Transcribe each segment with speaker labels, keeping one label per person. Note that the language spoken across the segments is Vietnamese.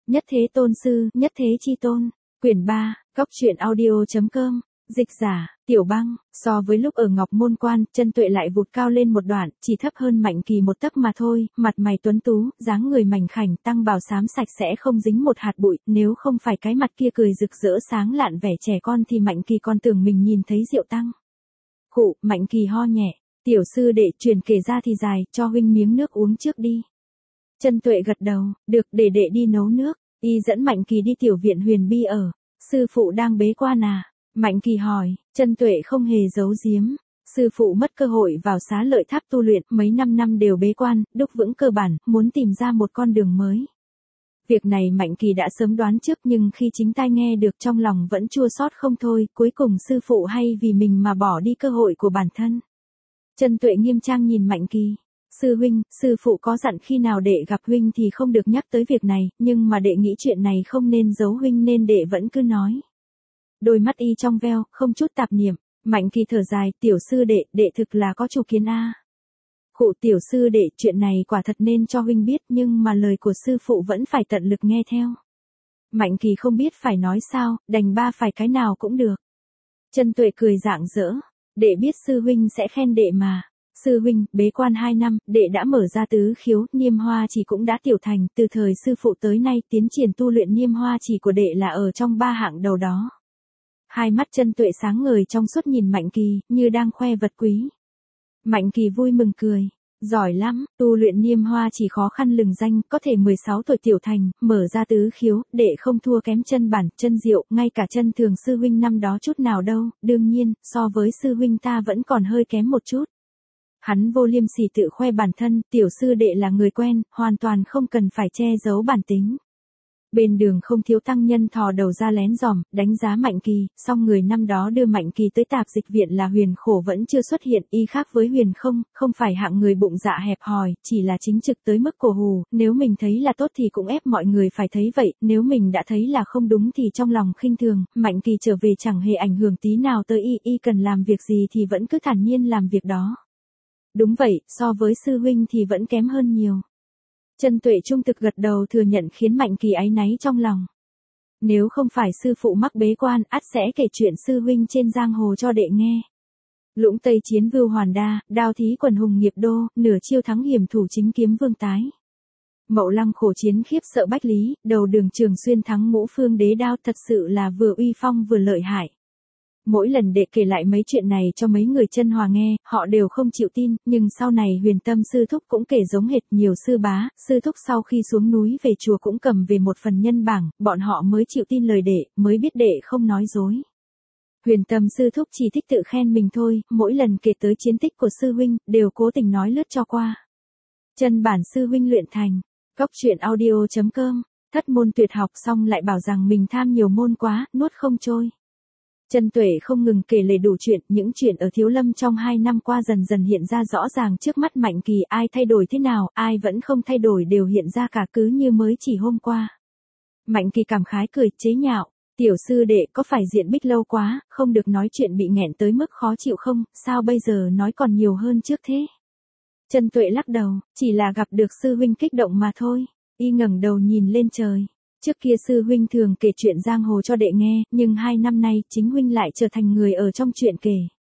Speaker 1: Nhất thế tôn sư, nhất thế chi tôn. Quyển 3, Cóc truyện audio.com. Dịch giả, Tiểu Băng. So với lúc ở Ngọc Môn Quan, Chân Tuệ lại vụt cao lên một đoạn, chỉ thấp hơn Mạnh Kỳ một tấc mà thôi, mặt mày tuấn tú, dáng người mảnh khảnh, tăng bào xám sạch sẽ không dính một hạt bụi, nếu không phải cái mặt kia cười rực rỡ sáng lạn vẻ trẻ con thì Mạnh Kỳ còn tưởng mình nhìn thấy Diệu Tăng. Khụ, Mạnh Kỳ ho nhẹ, tiểu sư đệ truyền kể ra thì dài, cho huynh miếng nước uống trước đi. Chân Tuệ gật đầu, được, để đệ đi nấu nước. Y dẫn Mạnh Kỳ đi tiểu viện Huyền Bi ở. Sư phụ đang bế quan à? Mạnh Kỳ hỏi. Chân Tuệ không hề giấu giếm. Sư phụ mất cơ hội vào Xá Lợi Tháp tu luyện, mấy năm đều bế quan, đúc vững cơ bản, muốn tìm ra một con đường mới. Việc này Mạnh Kỳ đã sớm đoán trước, nhưng khi chính tai nghe được trong lòng vẫn chua xót không thôi, cuối cùng sư phụ hay vì mình mà bỏ đi cơ hội của bản thân. Chân Tuệ nghiêm trang nhìn Mạnh Kỳ. Sư huynh, sư phụ có dặn khi nào đệ gặp huynh thì không được nhắc tới việc này, nhưng mà đệ nghĩ chuyện này không nên giấu huynh nên đệ vẫn cứ nói. Đôi mắt y trong veo, không chút tạp niệm. Mạnh Kỳ thở dài, tiểu sư đệ thực là có chủ kiến a. Khụ, tiểu sư đệ, chuyện này quả thật nên cho huynh biết, nhưng mà lời của sư phụ vẫn phải tận lực nghe theo. Mạnh Kỳ không biết phải nói sao, đành ba phải cái nào cũng được. Chân Tuệ cười rạng rỡ, đệ biết sư huynh sẽ khen đệ mà. Sư huynh, bế quan 2 năm, đệ đã mở ra tứ khiếu, Niêm Hoa Chỉ cũng đã tiểu thành, từ thời sư phụ tới nay, tiến triển tu luyện Niêm Hoa Chỉ của đệ là ở trong 3 hạng đầu đó. Hai mắt Chân Tuệ sáng ngời trong suốt nhìn Mạnh Kỳ, như đang khoe vật quý. Mạnh Kỳ vui mừng cười, giỏi lắm, tu luyện Niêm Hoa Chỉ khó khăn lừng danh, có thể 16 tuổi tiểu thành, mở ra tứ khiếu, đệ không thua kém chân bản, chân diệu, ngay cả chân thường sư huynh năm đó chút nào đâu, đương nhiên, so với sư huynh ta vẫn còn hơi kém một chút. Hắn vô liêm sỉ tự khoe bản thân, tiểu sư đệ là người quen, hoàn toàn không cần phải che giấu bản tính. Bên đường không thiếu tăng nhân thò đầu ra lén dòm, đánh giá Mạnh Kỳ, song người năm đó đưa Mạnh Kỳ tới tạp dịch viện là Huyền Khổ vẫn chưa xuất hiện, y khác với Huyền không phải hạng người bụng dạ hẹp hòi, chỉ là chính trực tới mức cổ hù, nếu mình thấy là tốt thì cũng ép mọi người phải thấy vậy, nếu mình đã thấy là không đúng thì trong lòng khinh thường, Mạnh Kỳ trở về chẳng hề ảnh hưởng tí nào tới y cần làm việc gì thì vẫn cứ thản nhiên làm việc đó. Đúng vậy, so với sư huynh thì vẫn kém hơn nhiều. Chân Tuệ trung thực gật đầu thừa nhận khiến Mạnh Kỳ áy náy trong lòng. Nếu không phải sư phụ mắc bế quan, ắt sẽ kể chuyện sư huynh trên giang hồ cho đệ nghe. Lũng Tây chiến Vưu Hoàn Đa, đao thí quần hùng nghiệp đô, nửa chiêu thắng hiểm thủ chính kiếm Vương Tái. Mậu Lăng khổ chiến khiếp sợ Bách Lý, đầu đường Trường Xuyên thắng Ngũ Phương Đế đao, thật sự là vừa uy phong vừa lợi hại. Mỗi lần đệ kể lại mấy chuyện này cho mấy người Chân Hòa nghe, họ đều không chịu tin, nhưng sau này Huyền Tâm sư thúc cũng kể giống hệt, nhiều sư bá, sư thúc sau khi xuống núi về chùa cũng cầm về một phần nhân bảng, bọn họ mới chịu tin lời đệ, mới biết đệ không nói dối. Huyền Tâm sư thúc chỉ thích tự khen mình thôi, mỗi lần kể tới chiến tích của sư huynh, đều cố tình nói lướt cho qua. Chân bản sư huynh luyện thành. Cóc truyện audio.com. Thất môn tuyệt học xong lại bảo rằng mình tham nhiều môn quá, nuốt không trôi. Chân Tuệ không ngừng kể lể đủ chuyện, những chuyện ở Thiếu Lâm trong 2 năm qua dần dần hiện ra rõ ràng trước mắt Mạnh Kỳ, ai thay đổi thế nào, ai vẫn không thay đổi đều hiện ra cả cứ như mới chỉ hôm qua. Mạnh Kỳ cảm khái cười, chế nhạo, tiểu sư đệ có phải diện bích lâu quá, không được nói chuyện bị nghẹn tới mức khó chịu không, sao bây giờ nói còn nhiều hơn trước thế? Chân Tuệ lắc đầu, chỉ là gặp được sư huynh kích động mà thôi. Y ngẩng đầu nhìn lên trời. Trước kia sư huynh thường kể chuyện giang hồ cho đệ nghe, nhưng 2 năm nay chính huynh lại trở thành người ở trong chuyện kể.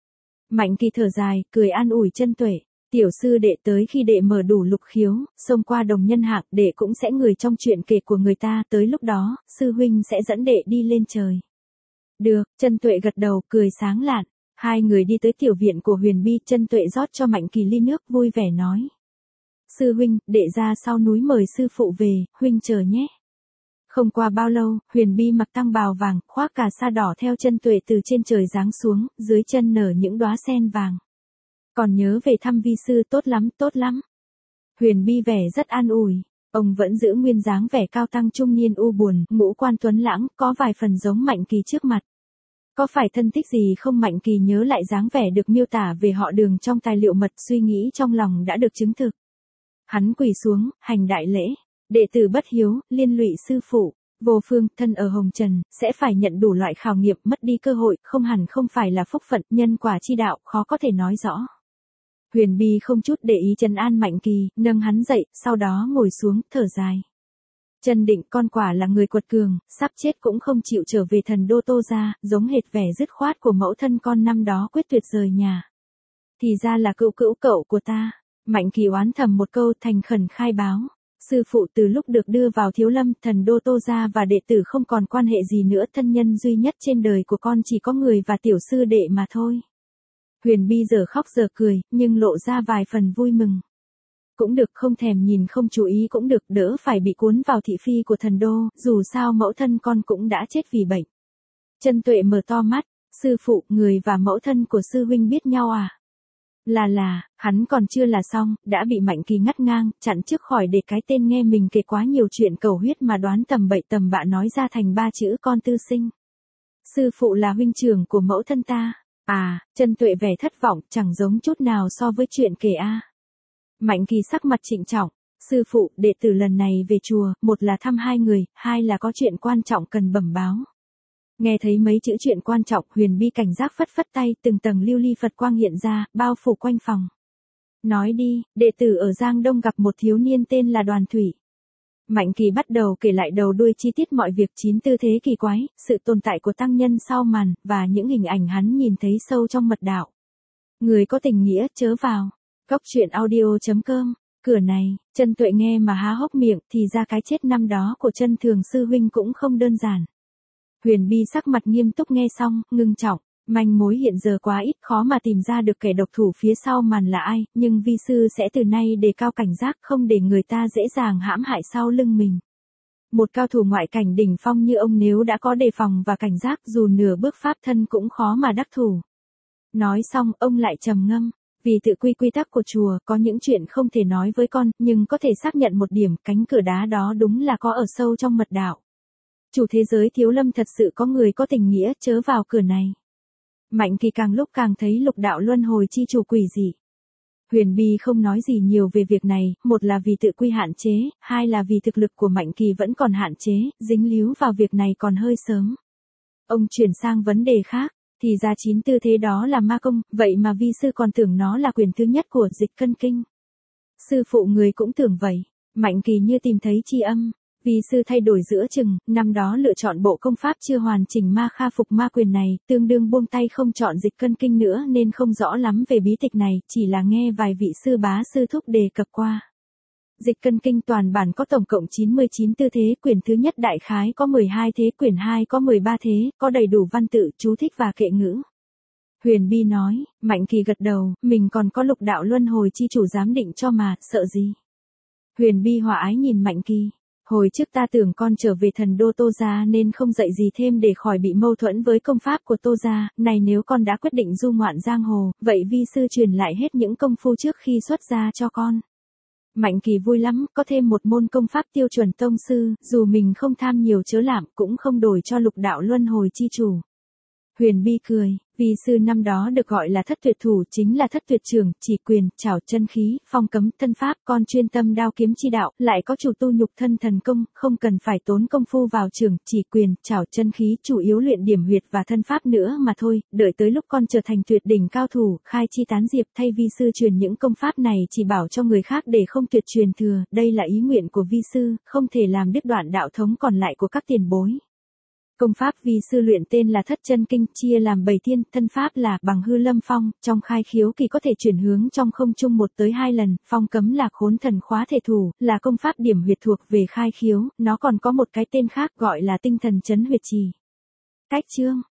Speaker 1: Mạnh Kỳ thở dài, cười an ủi Chân Tuệ, tiểu sư đệ tới khi đệ mở đủ lục khiếu, xông qua đồng nhân hạng, đệ cũng sẽ người trong chuyện kể của người ta, tới lúc đó, sư huynh sẽ dẫn đệ đi lên trời. Được, Chân Tuệ gật đầu, cười sáng lạn. Hai người đi tới tiểu viện của Huyền Bi, Chân Tuệ rót cho Mạnh Kỳ ly nước, vui vẻ nói. Sư huynh, đệ ra sau núi mời sư phụ về, huynh chờ nhé. Không qua bao lâu, Huyền Bi mặc tăng bào vàng, khoác cà sa đỏ theo Chân Tuệ từ trên trời giáng xuống, dưới chân nở những đóa sen vàng. Còn nhớ về thăm vi sư, tốt lắm, tốt lắm. Huyền Bi vẻ rất an ủi, ông vẫn giữ nguyên dáng vẻ cao tăng trung niên u buồn, ngũ quan tuấn lãng, có vài phần giống Mạnh Kỳ trước mặt. Có phải thân thích gì không? Mạnh Kỳ nhớ lại dáng vẻ được miêu tả về họ Đường trong tài liệu mật, suy nghĩ trong lòng đã được chứng thực. Hắn quỳ xuống, hành đại lễ. Đệ tử bất hiếu, liên lụy sư phụ, vô phương, thân ở hồng trần, sẽ phải nhận đủ loại khảo nghiệm, mất đi cơ hội, không hẳn không phải là phúc phận, nhân quả chi đạo, khó có thể nói rõ. Huyền Bi không chút để ý trấn an Mạnh Kỳ, nâng hắn dậy, sau đó ngồi xuống, thở dài. Chân Định con quả là người quật cường, sắp chết cũng không chịu trở về thần đô Tô gia, giống hệt vẻ dứt khoát của mẫu thân con năm đó quyết tuyệt rời nhà. Thì ra là cữu cữu cậu của ta. Mạnh Kỳ oán thầm một câu, thành khẩn khai báo. Sư phụ từ lúc được đưa vào Thiếu Lâm, thần đô Tô gia và đệ tử không còn quan hệ gì nữa, thân nhân duy nhất trên đời của con chỉ có người và tiểu sư đệ mà thôi. Huyền Bi giờ khóc giờ cười, nhưng lộ ra vài phần vui mừng. Cũng được, không thèm nhìn không chú ý cũng được, đỡ phải bị cuốn vào thị phi của thần đô, dù sao mẫu thân con cũng đã chết vì bệnh. Chân Tuệ mở to mắt, sư phụ, người và mẫu thân của sư huynh biết nhau à? Hắn còn chưa là xong, đã bị Mạnh Kỳ ngắt ngang, chặn trước khỏi để cái tên nghe mình kể quá nhiều chuyện cầu huyết mà đoán tầm bậy tầm bạ nói ra thành 3 chữ con tư sinh. Sư phụ là huynh trưởng của mẫu thân ta. À, Chân Tuệ vẻ thất vọng, chẳng giống chút nào so với chuyện kể a. Mạnh Kỳ sắc mặt trịnh trọng, sư phụ, đệ tử lần này về chùa, một là thăm 2 người, 2 là có chuyện quan trọng cần bẩm báo. Nghe thấy mấy chữ chuyện quan trọng, Huyền Bi cảnh giác phất phất tay, từng tầng lưu ly Phật quang hiện ra, bao phủ quanh phòng. Nói đi, đệ tử ở Giang Đông gặp một thiếu niên tên là Đoàn Thủy. Mạnh Kỳ bắt đầu kể lại đầu đuôi chi tiết mọi việc, 9 tư thế kỳ quái, sự tồn tại của tăng nhân sau màn, và những hình ảnh hắn nhìn thấy sâu trong mật đạo. Người có tình nghĩa chớ vào. Góc truyện audio.com. Cửa này, Chân Tuệ nghe mà há hốc miệng, thì ra cái chết năm đó của Chân Thường sư huynh cũng không đơn giản. Huyền Bi sắc mặt nghiêm túc nghe xong, ngưng trọng, manh mối hiện giờ quá ít, khó mà tìm ra được kẻ độc thủ phía sau màn là ai, nhưng vi sư sẽ từ nay đề cao cảnh giác, không để người ta dễ dàng hãm hại sau lưng mình. Một cao thủ ngoại cảnh đỉnh phong như ông nếu đã có đề phòng và cảnh giác, dù nửa bước pháp thân cũng khó mà đắc thủ. Nói xong, ông lại trầm ngâm. Vì tự quy tắc của chùa, có những chuyện không thể nói với con, nhưng có thể xác nhận một điểm, cánh cửa đá đó đúng là có ở sâu trong mật đạo. Chủ thế giới Thiếu Lâm thật sự có người có tình nghĩa, chớ vào cửa này. Mạnh Kỳ càng lúc càng thấy lục đạo luân hồi chi chủ quỷ dị. Huyền Bi không nói gì nhiều về việc này, một là vì tự quy hạn chế, 2 là vì thực lực của Mạnh Kỳ vẫn còn hạn chế, dính líu vào việc này còn hơi sớm. Ông chuyển sang vấn đề khác. Thì ra 9 tư thế đó là ma công, vậy mà vi sư còn tưởng nó là quyền thứ nhất của Dịch Cân Kinh. Sư phụ người cũng tưởng vậy. Mạnh Kỳ như tìm thấy chi âm. Vi sư thay đổi giữa chừng, năm đó lựa chọn bộ công pháp chưa hoàn chỉnh ma kha phục ma quyền này, tương đương buông tay không chọn Dịch Cân Kinh nữa nên không rõ lắm về bí tịch này, chỉ là nghe vài vị sư bá sư thúc đề cập qua. Dịch Cân Kinh toàn bản có tổng cộng 99 tư thế, quyển thứ nhất đại khái có 12 thế, quyển 2 có 13 thế, có đầy đủ văn tự, chú thích và kệ ngữ. Huyền Bi nói, Mạnh Kỳ gật đầu, mình còn có lục đạo luân hồi chi chủ giám định cho mà, sợ gì. Huyền Bi hòa ái nhìn Mạnh Kỳ, hồi trước ta tưởng con trở về thần đô Tô gia nên không dạy gì thêm để khỏi bị mâu thuẫn với công pháp của Tô gia, này nếu con đã quyết định du ngoạn giang hồ, vậy vi sư truyền lại hết những công phu trước khi xuất gia cho con. Mạnh Kỳ vui lắm, có thêm một môn công pháp tiêu chuẩn tông sư, dù mình không tham nhiều chớ lạm, cũng không đổi cho lục đạo luân hồi chi chủ. Huyền Bi cười, vì sư năm đó được gọi là thất tuyệt thủ, chính là thất tuyệt trưởng, chỉ quyền, trảo chân khí, phong cấm, thân pháp, con chuyên tâm đao kiếm chi đạo, lại có chủ tu nhục thân thần công, không cần phải tốn công phu vào trưởng, chỉ quyền, trảo chân khí, chủ yếu luyện điểm huyệt và thân pháp nữa mà thôi, đợi tới lúc con trở thành tuyệt đỉnh cao thủ, khai chi tán diệp, thay vi sư truyền những công pháp này chỉ bảo cho người khác để không tuyệt truyền thừa, đây là ý nguyện của vi sư, không thể làm đứt đoạn đạo thống còn lại của các tiền bối. Công pháp vi sư luyện tên là Thất Chân Kinh, chia làm 7 thiên, thân pháp là Bằng Hư Lâm Phong, trong khai khiếu kỳ có thể chuyển hướng trong không trung 1 tới 2 lần, phong cấm là Khốn Thần Khóa Thể Thủ, là công pháp điểm huyệt thuộc về khai khiếu, nó còn có một cái tên khác gọi là Tinh Thần Chấn Huyệt Trì. Cách chương